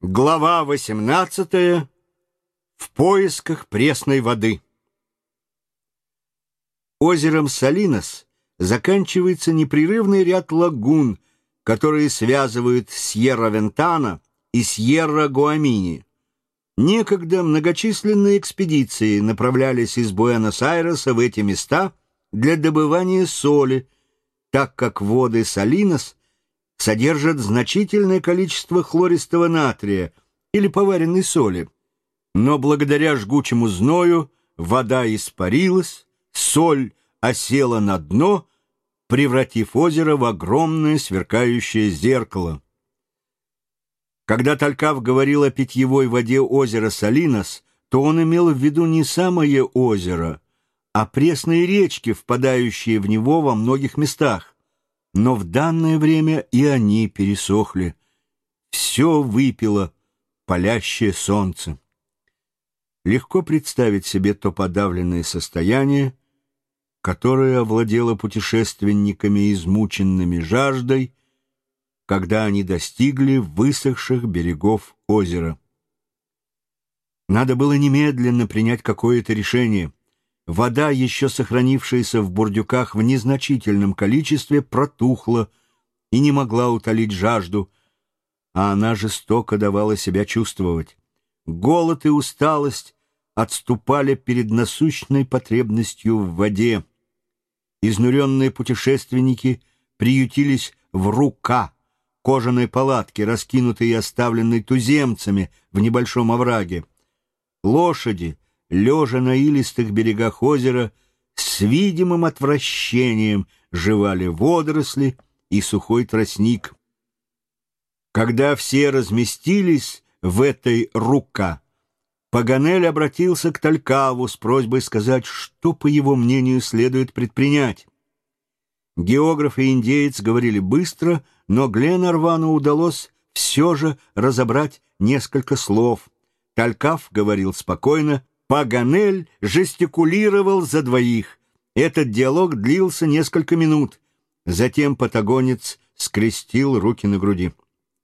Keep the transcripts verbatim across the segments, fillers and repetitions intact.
Глава восемнадцатая. В поисках пресной воды. Озером Салинос заканчивается непрерывный ряд лагун, которые связывают Сьерра-Вентана и Сьерра-Гуамини. Некогда многочисленные экспедиции направлялись из Буэнос-Айреса в эти места для добывания соли, так как воды Салинос содержат значительное количество хлористого натрия или поваренной соли. Но благодаря жгучему зною вода испарилась, соль осела на дно, превратив озеро в огромное сверкающее зеркало. Когда Талькав говорил о питьевой воде озера Салинос, то он имел в виду не самое озеро, а пресные речки, впадающие в него во многих местах. Но в данное время и они пересохли. Все выпило палящее солнце. Легко представить себе то подавленное состояние, которое овладело путешественниками, измученными жаждой, когда они достигли высохших берегов озера. Надо было немедленно принять какое-то решение. Вода, еще сохранившаяся в бурдюках в незначительном количестве, протухла и не могла утолить жажду, а она жестоко давала себя чувствовать. Голод и усталость отступали перед насущной потребностью в воде. Изнуренные путешественники приютились в Рука, кожаной палатке, раскинутой и оставленной туземцами в небольшом овраге. Лошади, лежа на илистых берегах озера, с видимым отвращением жевали водоросли и сухой тростник. Когда все разместились в этой Рука, Паганель обратился к Талькаву с просьбой сказать, что, по его мнению, следует предпринять. Географ и индеец говорили быстро, но Гленарвану удалось все же разобрать несколько слов. Талькав говорил спокойно, Паганель жестикулировал за двоих. Этот диалог длился несколько минут. Затем патагонец скрестил руки на груди.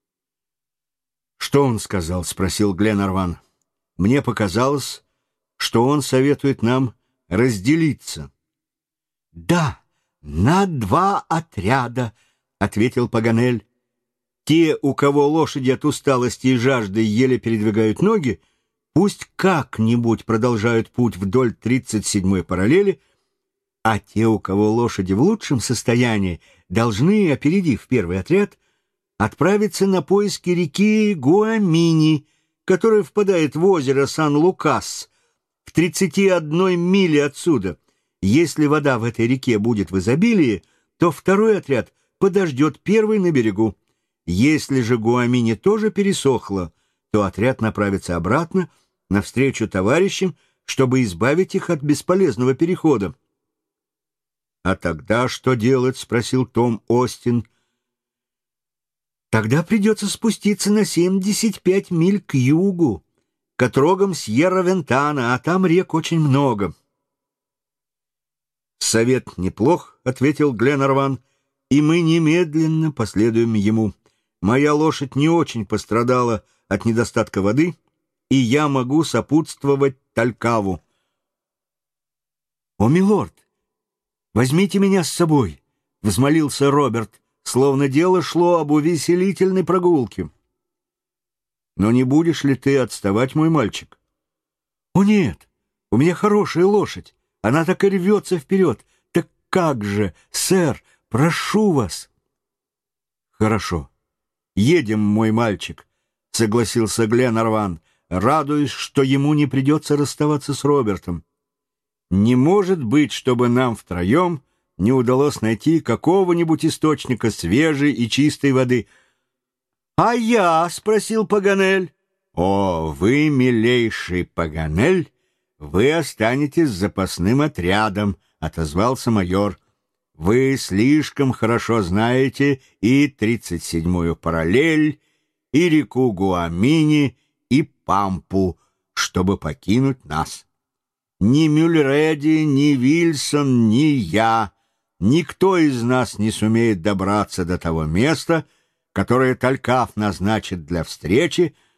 «Что он сказал?» — спросил Гленарван. «Мне показалось, что он советует нам разделиться». «Да, на два отряда», — ответил Паганель. «Те, у кого лошади от усталости и жажды еле передвигают ноги, пусть как-нибудь продолжают путь вдоль тридцать седьмой параллели, а те, у кого лошади в лучшем состоянии, должны, опередив первый отряд, отправиться на поиски реки Гуамини, которая впадает в озеро Сан-Лукас, в тридцати одной миле отсюда. Если вода в этой реке будет в изобилии, то второй отряд подождет первый на берегу. Если же Гуамини тоже пересохло, то отряд направится обратно, навстречу товарищам, чтобы избавить их от бесполезного перехода. «А тогда что делать?» — спросил Том Остин. «Тогда придется спуститься на семьдесят пять миль к югу, к отрогам Сьерра-Вентана, а там рек очень много». «Совет неплох», — ответил Гленарван, — «и мы немедленно последуем ему. Моя лошадь не очень пострадала от недостатка воды, и я могу сопутствовать Талькаву». «О, милорд, возьмите меня с собой», — взмолился Роберт, словно дело шло об увеселительной прогулке. «Но не будешь ли ты отставать, мой мальчик?» «О, нет, у меня хорошая лошадь, она так и рвется вперед. Так как же, сэр, прошу вас». «Хорошо, едем, мой мальчик», — согласился Гленарван, радуясь, что ему не придется расставаться с Робертом. «Не может быть, чтобы нам втроем не удалось найти какого-нибудь источника свежей и чистой воды». «А я?» — спросил Паганель. «О, вы, милейший Паганель, вы останетесь запасным отрядом», — отозвался майор. «Вы слишком хорошо знаете и тридцать седьмую параллель, и реку Гуамини, и Пампу, чтобы покинуть нас. Ни Мюллереди, ни Вильсон, ни я, никто из нас не сумеет добраться до того места, которое Талькав назначит для встречи,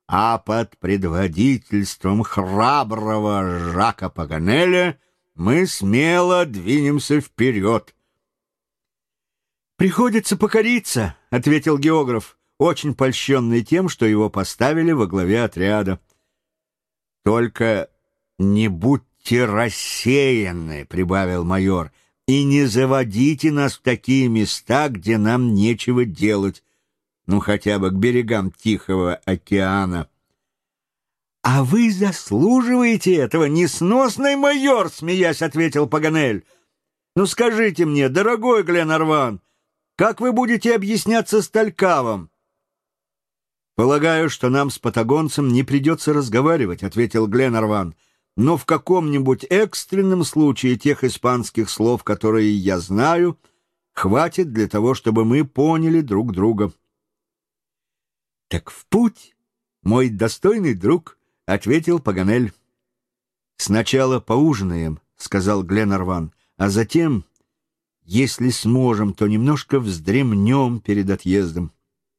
а под предводительством храброго Жака Паганеля мы смело двинемся вперед. «Приходится покориться», — ответил географ, очень польщенный тем, что его поставили во главе отряда. «Только не будьте рассеяны», — прибавил майор, «и не заводите нас в такие места, где нам нечего делать, ну хотя бы к берегам Тихого океана». «А вы заслуживаете этого, несносный майор», — смеясь ответил Паганель. «Ну скажите мне, дорогой Гленарван, как вы будете объясняться с Талькавом?» «Полагаю, что нам с патагонцем не придется разговаривать», — ответил Гленарван. «Но в каком-нибудь экстренном случае тех испанских слов, которые я знаю, хватит для того, чтобы мы поняли друг друга». «Так в путь, мой достойный друг», — ответил Паганель. «Сначала поужинаем», — сказал Гленарван, «а затем, если сможем, то немножко вздремнем перед отъездом».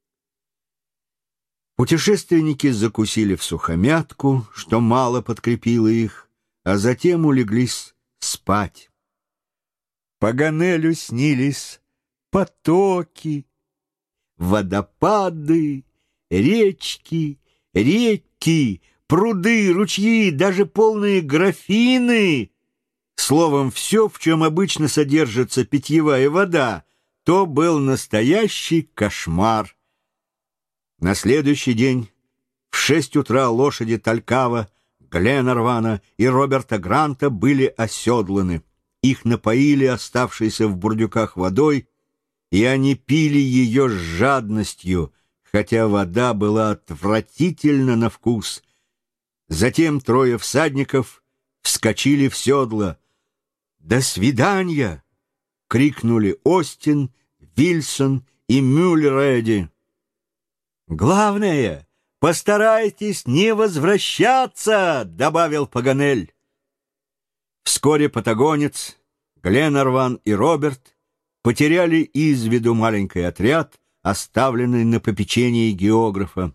Путешественники закусили всухомятку, что мало подкрепило их, а затем улеглись спать. Паганелю снились потоки, водопады, речки, реки, пруды, ручьи, даже полные графины. Словом, все, в чем обычно содержится питьевая вода, то был настоящий кошмар. На следующий день в шесть утра лошади Талькава, Гленарвана и Роберта Гранта были оседланы. Их напоили оставшейся в бурдюках водой, и они пили ее с жадностью, хотя вода была отвратительна на вкус. Затем трое всадников вскочили в седла. «До свидания!» — крикнули Остин, Вильсон и Мюллереди. «Главное, постарайтесь не возвращаться!» — добавил Паганель. Вскоре патагонец, Гленарван и Роберт потеряли из виду маленький отряд, оставленный на попечении географа.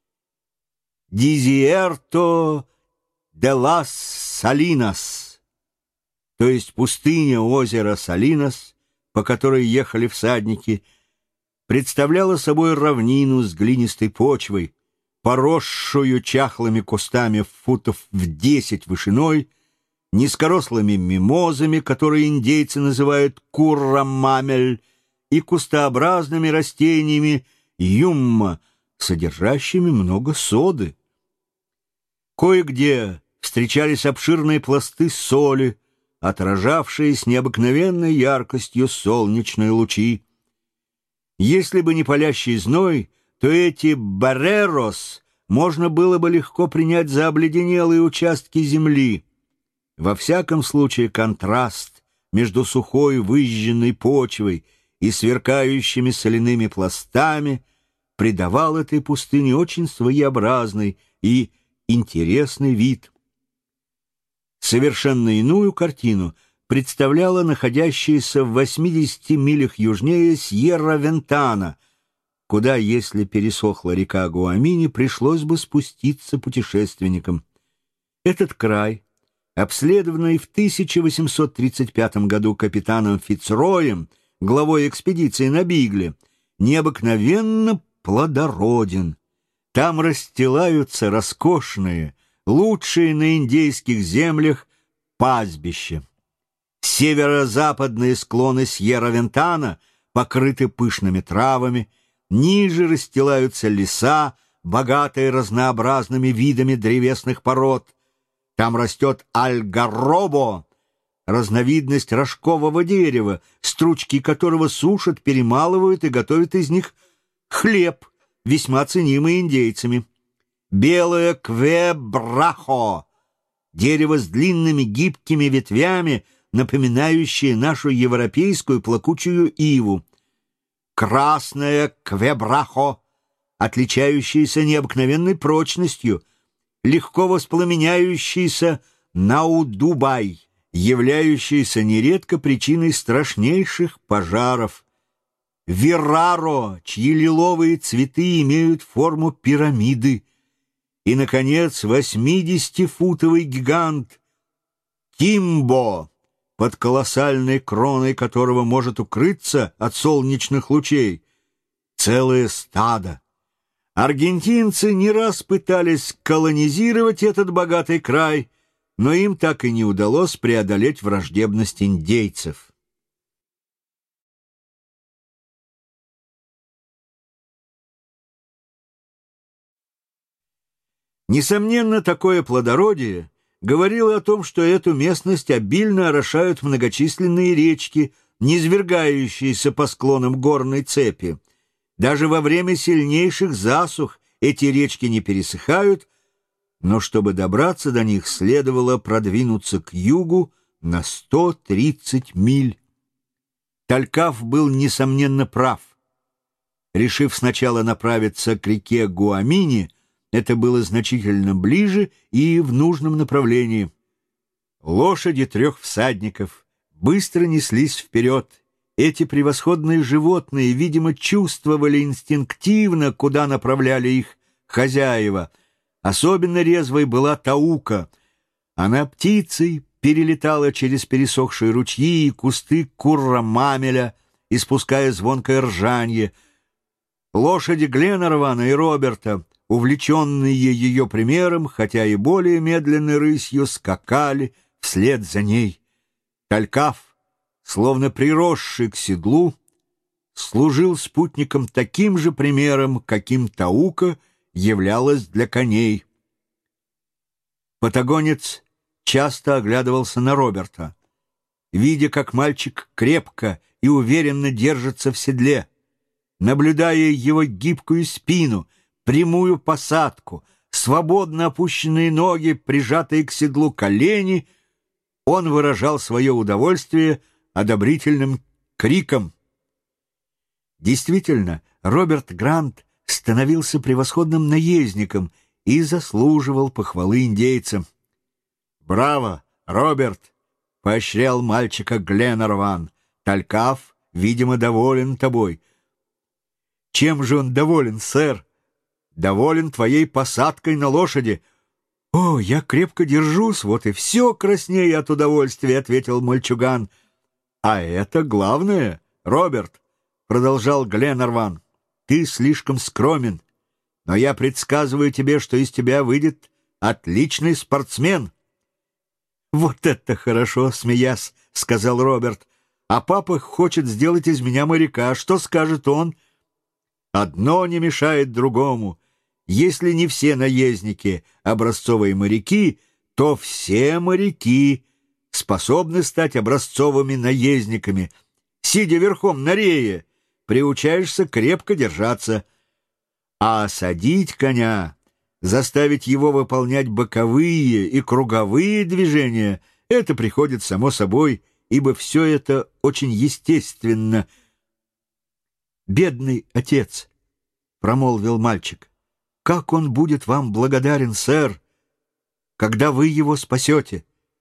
«Дизиерто де лас Салинас», то есть пустыня озера Салинас, по которой ехали всадники, представляла собой равнину с глинистой почвой, поросшую чахлыми кустами футов в десять вышиной, низкорослыми мимозами, которые индейцы называют куррамамель, и кустообразными растениями юмма, содержащими много соды. Кое-где встречались обширные пласты соли, отражавшие с необыкновенной яркостью солнечные лучи. Если бы не палящий зной, то эти барерос можно было бы легко принять за обледенелые участки земли. Во всяком случае, контраст между сухой выжженной почвой и сверкающими соляными пластами придавал этой пустыне очень своеобразный и интересный вид. Совершенно иную картину представляла находящаяся в восьмидесяти милях южнее Сьерра-Вентана, куда, если пересохла река Гуамини, пришлось бы спуститься путешественникам. Этот край, обследованный в тысяча восемьсот тридцать пятом году капитаном Фицроем, главой экспедиции на Бигле, необыкновенно плодороден. Там расстилаются роскошные, лучшие на индейских землях пастбища. Северо-западные склоны Сьерра-Вентана покрыты пышными травами, ниже расстилаются леса, богатые разнообразными видами древесных пород. Там растет альгаробо, разновидность рожкового дерева, стручки которого сушат, перемалывают и готовят из них хлеб, весьма ценимый индейцами. Белое квебрахо, дерево с длинными гибкими ветвями, напоминающее нашу европейскую плакучую иву. Красное квебрахо, отличающееся необыкновенной прочностью, легко воспламеняющийся наудубай, являющийся нередко причиной страшнейших пожаров. Вераро, чьи лиловые цветы имеют форму пирамиды. и, наконец, восьмидесятифутовый гигант Кимбо, под колоссальной кроной которого может укрыться от солнечных лучей целое стадо. Аргентинцы не раз пытались колонизировать этот богатый край, но им так и не удалось преодолеть враждебность индейцев. Несомненно, такое плодородие говорило о том, что эту местность обильно орошают многочисленные речки, низвергающиеся по склонам горной цепи. Даже во время сильнейших засух эти речки не пересыхают, но чтобы добраться до них, следовало продвинуться к югу на сто тридцать миль. Талькав был, несомненно, прав. Решив сначала направиться к реке Гуамини, это было значительно ближе и в нужном направлении. Лошади трех всадников быстро неслись вперед. Эти превосходные животные, видимо, чувствовали инстинктивно, куда направляли их хозяева. Особенно резвой была Таука. Она птицей перелетала через пересохшие ручьи и кусты курра-мамеля, испуская звонкое ржанье. Лошади Гленарвана и Роберта, увлеченные ее примером, хотя и более медленной рысью, скакали вслед за ней. Талькав, словно приросший к седлу, служил спутником таким же примером, каким Таука являлась для коней. Патагонец часто оглядывался на Роберта, видя, как мальчик крепко и уверенно держится в седле, наблюдая его гибкую спину, прямую посадку, свободно опущенные ноги, прижатые к седлу колени, он выражал свое удовольствие одобрительным криком. Действительно, Роберт Грант становился превосходным наездником и заслуживал похвалы индейцам. «Браво, Роберт!» — поощрял мальчика Гленарван. «Талькав, видимо, доволен тобой». «Чем же он доволен, сэр?» «Доволен твоей посадкой на лошади». «О, я крепко держусь, вот и все краснею от удовольствия», — ответил мальчуган. «А это главное, Роберт», — продолжал Гленарван. «Ты слишком скромен, но я предсказываю тебе, что из тебя выйдет отличный спортсмен». «Вот это хорошо», — смеясь, — сказал Роберт. «А папа хочет сделать из меня моряка. Что скажет он?» «Одно не мешает другому. Если не все наездники образцовые моряки, то все моряки способны стать образцовыми наездниками. Сидя верхом на рее, приучаешься крепко держаться. А осадить коня, заставить его выполнять боковые и круговые движения — это приходит само собой, ибо все это очень естественно. «Бедный отец», — промолвил мальчик, — «как он будет вам благодарен, сэр, когда вы его спасете».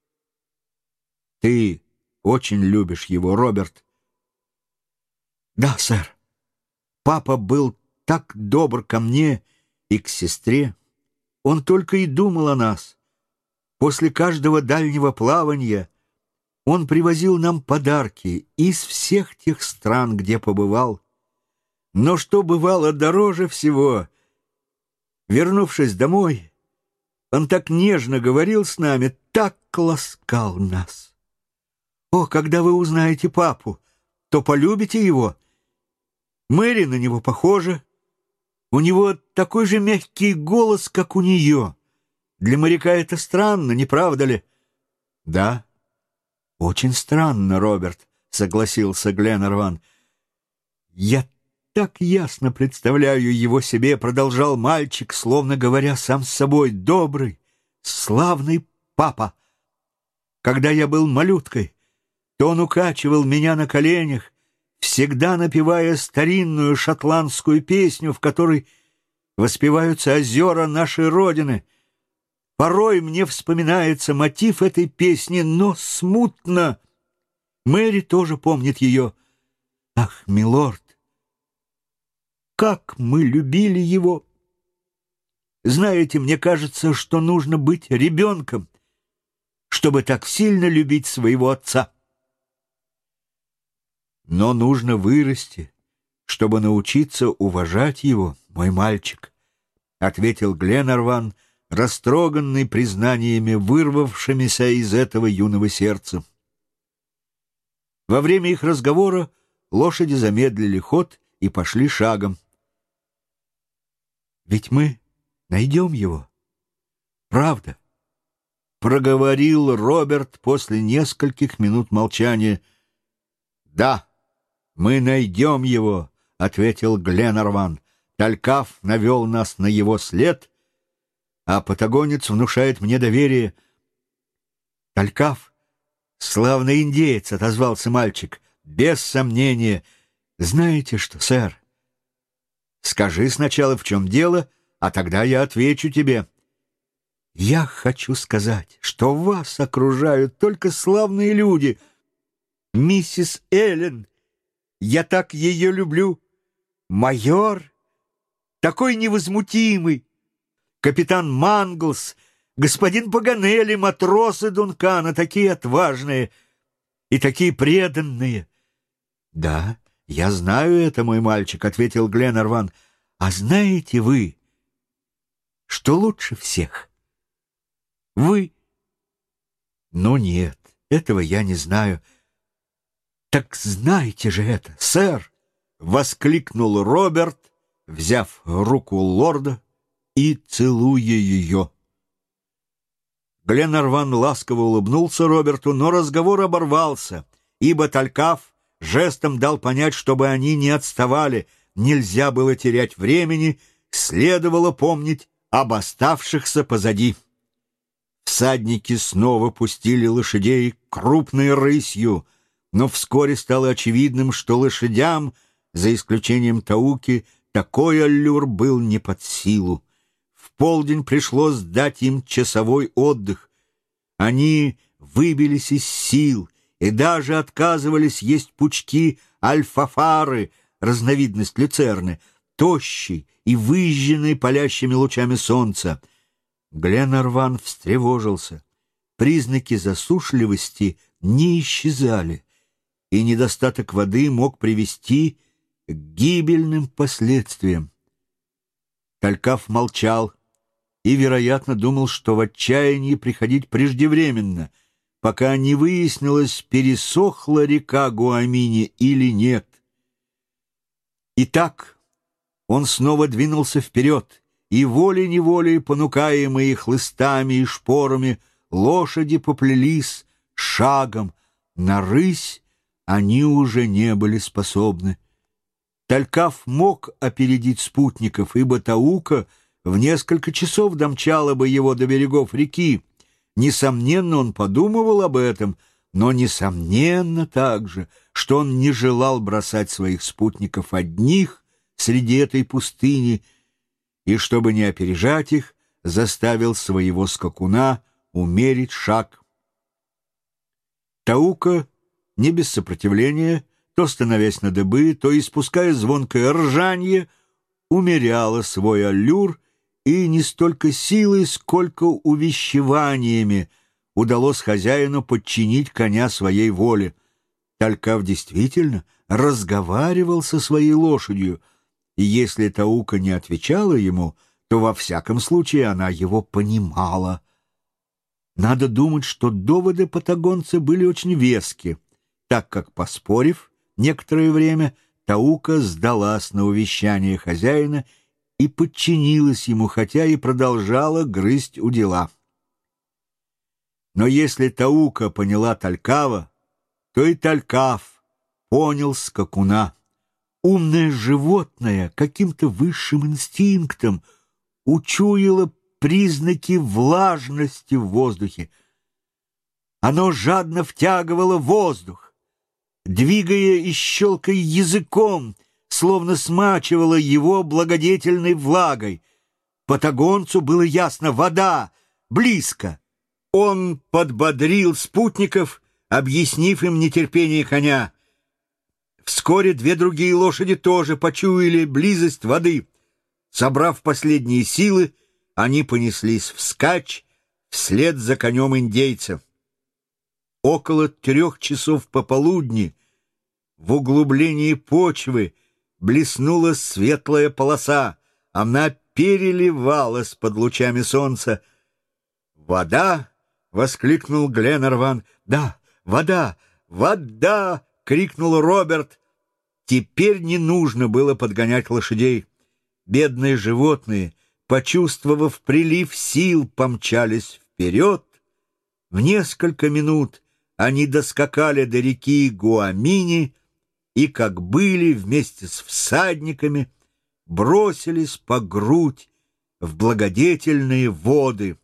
«Ты очень любишь его, Роберт». «Да, сэр. Папа был так добр ко мне и к сестре. Он только и думал о нас. После каждого дальнего плавания он привозил нам подарки из всех тех стран, где побывал. Но что бывало дороже всего, вернувшись домой, он так нежно говорил с нами, так ласкал нас. О, когда вы узнаете папу, то полюбите его. Мэри на него похожа. У него такой же мягкий голос, как у нее. Для моряка это странно, не правда ли?» «Да, очень странно, Роберт», — согласился Гленарван. «Я так ясно представляю его себе», — продолжал мальчик, словно говоря сам с собой, — «добрый, славный папа. Когда я был малюткой, то он укачивал меня на коленях, всегда напевая старинную шотландскую песню, в которой воспеваются озера нашей Родины. Порой мне вспоминается мотив этой песни, но смутно. Мэри тоже помнит ее. Ах, милорд, как мы любили его! Знаете, мне кажется, что нужно быть ребенком, чтобы так сильно любить своего отца. Но нужно вырасти, чтобы научиться уважать его, мой мальчик, — ответил Гленарван, растроганный признаниями, вырвавшимися из этого юного сердца. Во время их разговора лошади замедлили ход и пошли шагом. «Ведь мы найдем его, правда?» — проговорил Роберт после нескольких минут молчания. «Да, мы найдем его», — ответил Гленарван. «Талькав навел нас на его след, а патагонец внушает мне доверие». «Талькав — славный индеец», — отозвался мальчик. «Без сомнения. Знаете что, сэр? Скажи сначала, в чем дело, а тогда я отвечу тебе. Я хочу сказать, что вас окружают только славные люди. Миссис Эллен, я так ее люблю. Майор, такой невозмутимый. Капитан Манглс, господин Паганелли, матросы Дункана, такие отважные и такие преданные». «Да, я знаю это, мой мальчик», — ответил Гленарван. «А знаете вы, что лучше всех? Вы?» «Ну нет, этого я не знаю». «Так знайте же это, сэр!» — воскликнул Роберт, взяв руку лорда и целуя ее. Гленарван ласково улыбнулся Роберту, но разговор оборвался, ибо Талькав жестом дал понять, чтобы они не отставали. Нельзя было терять времени, следовало помнить об оставшихся позади. Всадники снова пустили лошадей крупной рысью, но вскоре стало очевидным, что лошадям, за исключением Тауки, такой аллюр был не под силу. В полдень пришлось дать им часовой отдых. Они выбились из сил и даже отказывались есть пучки альфафары, разновидность люцерны, тощей и выжженной палящими лучами солнца. Гленарван встревожился. Признаки засушливости не исчезали, и недостаток воды мог привести к гибельным последствиям. Талькав молчал и, вероятно, думал, что в отчаянии приходить преждевременно, пока не выяснилось, пересохла река Гуамини или нет. Итак, он снова двинулся вперед, и волей-неволей, понукаемые хлыстами и шпорами, лошади поплелись шагом. На рысь они уже не были способны. Талькав мог опередить спутников, ибо Таука в несколько часов домчала бы его до берегов реки. Несомненно, он подумывал об этом, но несомненно также, что он не желал бросать своих спутников одних среди этой пустыни, и, чтобы не опережать их, заставил своего скакуна умерить шаг. Таука, не без сопротивления, то становясь на дыбы, то испуская звонкое ржанье, умеряла свой аллюр, и не столько силой, сколько увещеваниями удалось хозяину подчинить коня своей воле. Талькав действительно разговаривал со своей лошадью, и если Таука не отвечала ему, то во всяком случае она его понимала. Надо думать, что доводы патагонца были очень вески, так как, поспорив некоторое время, Таука сдалась на увещание хозяина и подчинилась ему, хотя и продолжала грызть удила. Но если Таука поняла Талькава, то и Талькав понял скакуна. Умное животное каким-то высшим инстинктом учуяло признаки влажности в воздухе. Оно жадно втягивало воздух, двигая и щелкая языком, словно смачивало его благодетельной влагой. Патагонцу было ясно: вода близко. Он подбодрил спутников, объяснив им нетерпение коня. Вскоре две другие лошади тоже почуяли близость воды. Собрав последние силы, они понеслись вскачь вслед за конем индейца. Около трех часов пополудни в углублении почвы блеснула светлая полоса. Она переливалась под лучами солнца. «Вода!» — воскликнул Гленарван. «Да, вода! Вода!» — крикнул Роберт. Теперь не нужно было подгонять лошадей. Бедные животные, почувствовав прилив сил, помчались вперед. В несколько минут они доскакали до реки Гуамини и, как были, вместе с всадниками, бросились по грудь в благодетельные воды.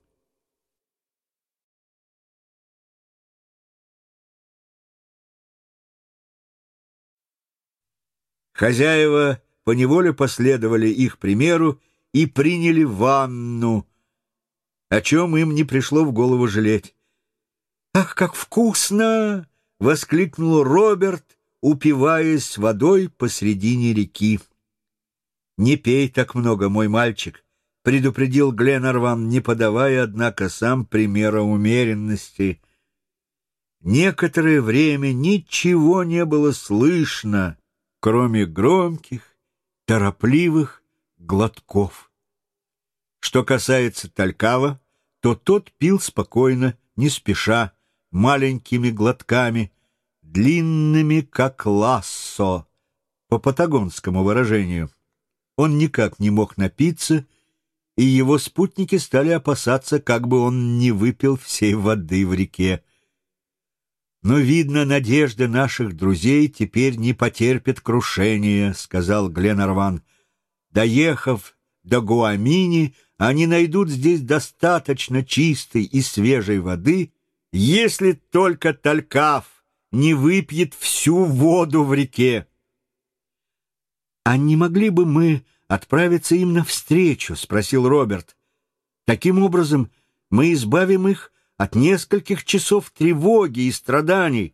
Хозяева поневоле последовали их примеру и приняли ванну, о чем им не пришло в голову жалеть. «Ах, как вкусно!» — воскликнул Роберт, упиваясь водой посредине реки. «Не пей так много, мой мальчик», — предупредил Гленарван, не подавая, однако, сам примера умеренности. Некоторое время ничего не было слышно, кроме громких, торопливых глотков. Что касается Талькава, то тот пил спокойно, не спеша, маленькими глотками, длинными, как лассо, по патагонскому выражению. Он никак не мог напиться, и его спутники стали опасаться, как бы он не выпил всей воды в реке. «Но, видно, надежды наших друзей теперь не потерпят крушения», — сказал Гленарван. «Доехав до Гуамини, они найдут здесь достаточно чистой и свежей воды, если только Талькав не выпьет всю воду в реке». «А не могли бы мы отправиться им навстречу?» — спросил Роберт. «Таким образом мы избавим их от нескольких часов тревоги и страданий».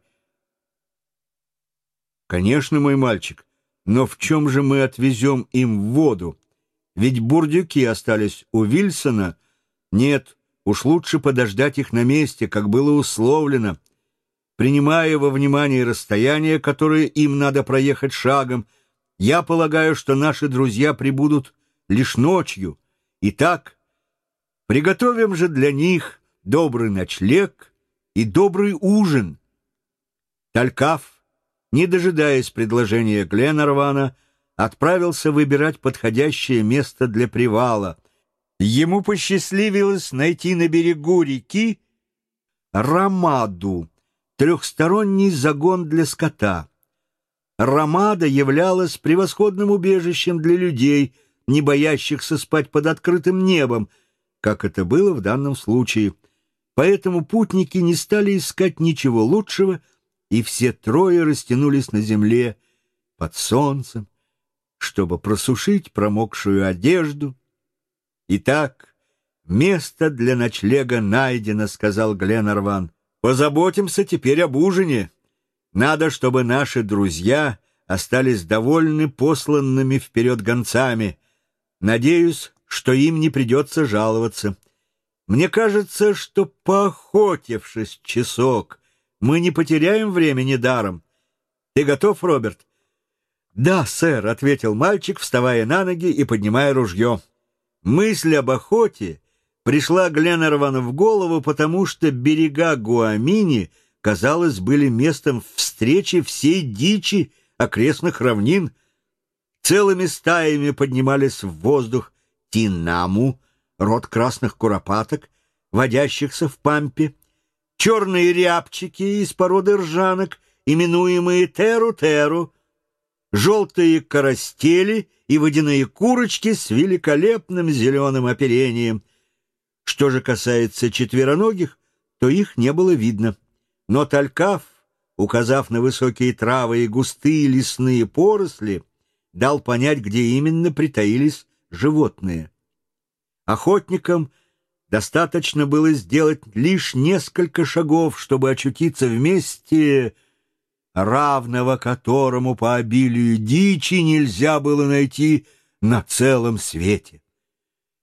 «Конечно, мой мальчик, но в чем же мы отвезем им воду? Ведь бурдюки остались у Вильсона. Нет, уж лучше подождать их на месте, как было условлено. Принимая во внимание расстояние, которое им надо проехать шагом, я полагаю, что наши друзья прибудут лишь ночью. Итак, приготовим же для них добрый ночлег и добрый ужин». Талькав, не дожидаясь предложения Гленарвана, отправился выбирать подходящее место для привала. Ему посчастливилось найти на берегу реки Рамаду, трехсторонний загон для скота. Рамада являлась превосходным убежищем для людей, не боящихся спать под открытым небом, как это было в данном случае. Поэтому путники не стали искать ничего лучшего, и все трое растянулись на земле под солнцем, чтобы просушить промокшую одежду. «Итак, место для ночлега найдено», — сказал Гленарван. «Позаботимся теперь об ужине. Надо, чтобы наши друзья остались довольны посланными вперед гонцами. Надеюсь, что им не придется жаловаться. Мне кажется, что, поохотившись часок, мы не потеряем времени даром. Ты готов, Роберт?» «Да, сэр», — ответил мальчик, вставая на ноги и поднимая ружье. Мысль об охоте пришла Гленарвану в голову, потому что берега Гуамини, казалось, были местом встречи всей дичи окрестных равнин. Целыми стаями поднимались в воздух тинаму, род красных куропаток, водящихся в пампе, черные рябчики из породы ржанок, именуемые теру-теру, желтые карастели и водяные курочки с великолепным зеленым оперением. Что же касается четвероногих, то их не было видно. Но Талькав, указав на высокие травы и густые лесные поросли, дал понять, где именно притаились животные. Охотникам достаточно было сделать лишь несколько шагов, чтобы очутиться в месте, равного которому по обилию дичи нельзя было найти на целом свете.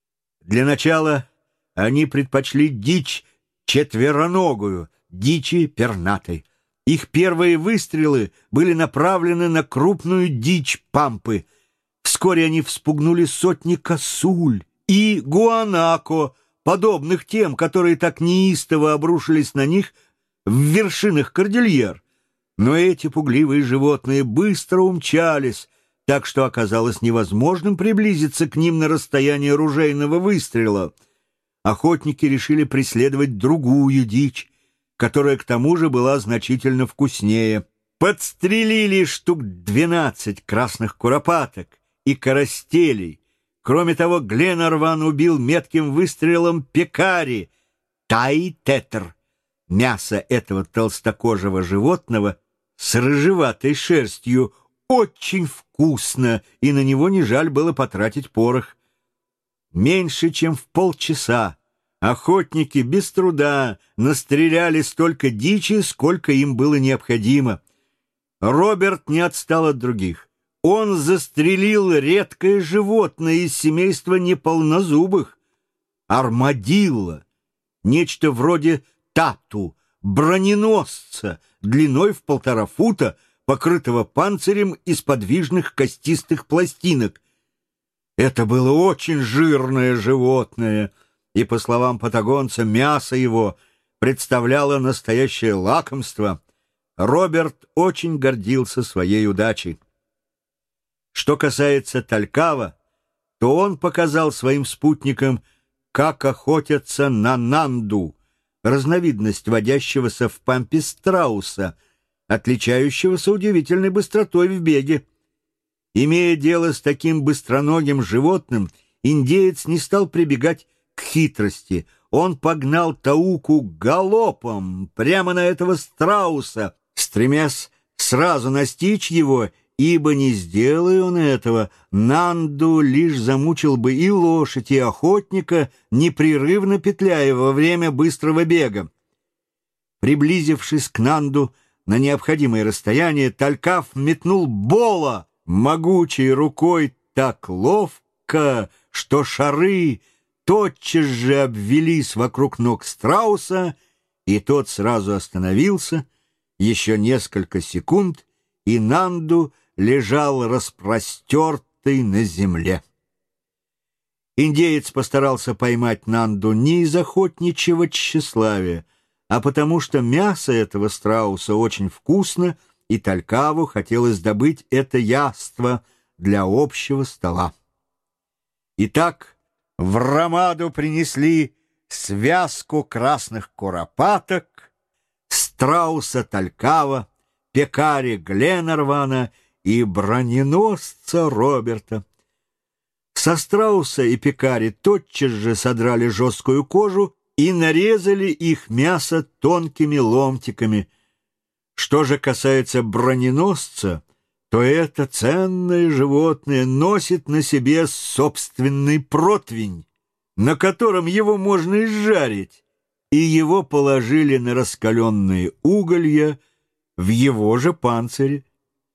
Для начала они предпочли дичь четвероногую, дичи пернатой. Их первые выстрелы были направлены на крупную дичь пампы. Вскоре они вспугнули сотни косуль и гуанако, подобных тем, которые так неистово обрушились на них в вершинах кордильер. Но эти пугливые животные быстро умчались, так что оказалось невозможным приблизиться к ним на расстояние ружейного выстрела. Охотники решили преследовать другую дичь, которая к тому же была значительно вкуснее. Подстрелили штук двенадцать красных куропаток и карастелей. Кроме того, Гленарван убил метким выстрелом пекари, тай-тетр. Мясо этого толстокожего животного с рыжеватой шерстью очень вкусно, и на него не жаль было потратить порох. Меньше чем в полчаса охотники без труда настреляли столько дичи, сколько им было необходимо. Роберт не отстал от других. Он застрелил редкое животное из семейства неполнозубых — армадилlo, нечто вроде тату, броненосца, длиной в полтора фута, покрытого панцирем из подвижных костистых пластинок. Это было очень жирное животное, и, по словам патагонца, мясо его представляло настоящее лакомство. Роберт очень гордился своей удачей. Что касается Талькава, то он показал своим спутникам, как охотятся на нанду, разновидность водящегося в пампе страуса, отличающегося удивительной быстротой в беге. Имея дело с таким быстроногим животным, индеец не стал прибегать к хитрости. Он погнал Тауку галопом прямо на этого страуса, стремясь сразу настичь его, ибо не сделая он этого, Нанду лишь замучил бы и лошадь, и охотника, непрерывно петляя во время быстрого бега. Приблизившись к Нанду на необходимое расстояние, Талькав метнул бола могучей рукой так ловко, что шары тотчас же обвелись вокруг ног страуса, и тот сразу остановился. Еще несколько секунд, и Нанду лежал распростертый на земле. Индеец постарался поймать Нанду не из охотничьего тщеславия, а потому что мясо этого страуса очень вкусно, и Талькаву хотелось добыть это яство для общего стола. Итак, в Ромаду принесли связку красных куропаток, страуса Талькава, пекари Гленарвана и броненосца Роберта. Со страуса и пекари тотчас же содрали жесткую кожу и нарезали их мясо тонкими ломтиками. Что же касается броненосца, то это ценное животное носит на себе собственный противень, на котором его можно изжарить, и его положили на раскаленные уголья в его же панцире.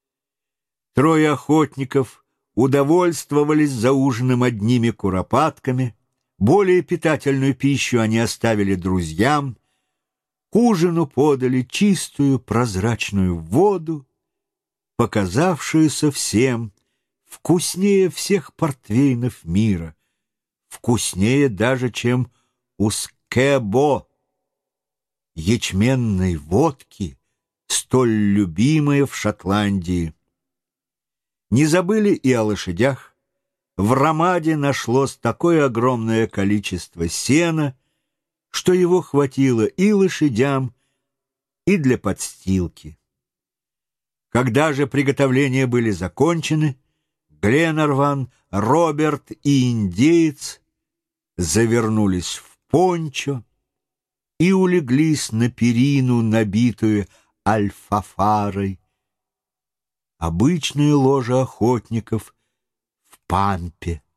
Трое охотников удовольствовались за ужином одними куропатками, более питательную пищу они оставили друзьям, к ужину подали чистую прозрачную воду, показавшуюся всем вкуснее всех портвейнов мира, вкуснее даже, чем ускебо, ячменной водки, столь любимой в Шотландии. Не забыли и о лошадях. В Ромаде нашлось такое огромное количество сена, что его хватило и лошадям, и для подстилки. Когда же приготовления были закончены, Гленарван, Роберт и индеец завернулись в пончо и улеглись на перину, набитую альфафарой. Обычное ложе охотников в пампе.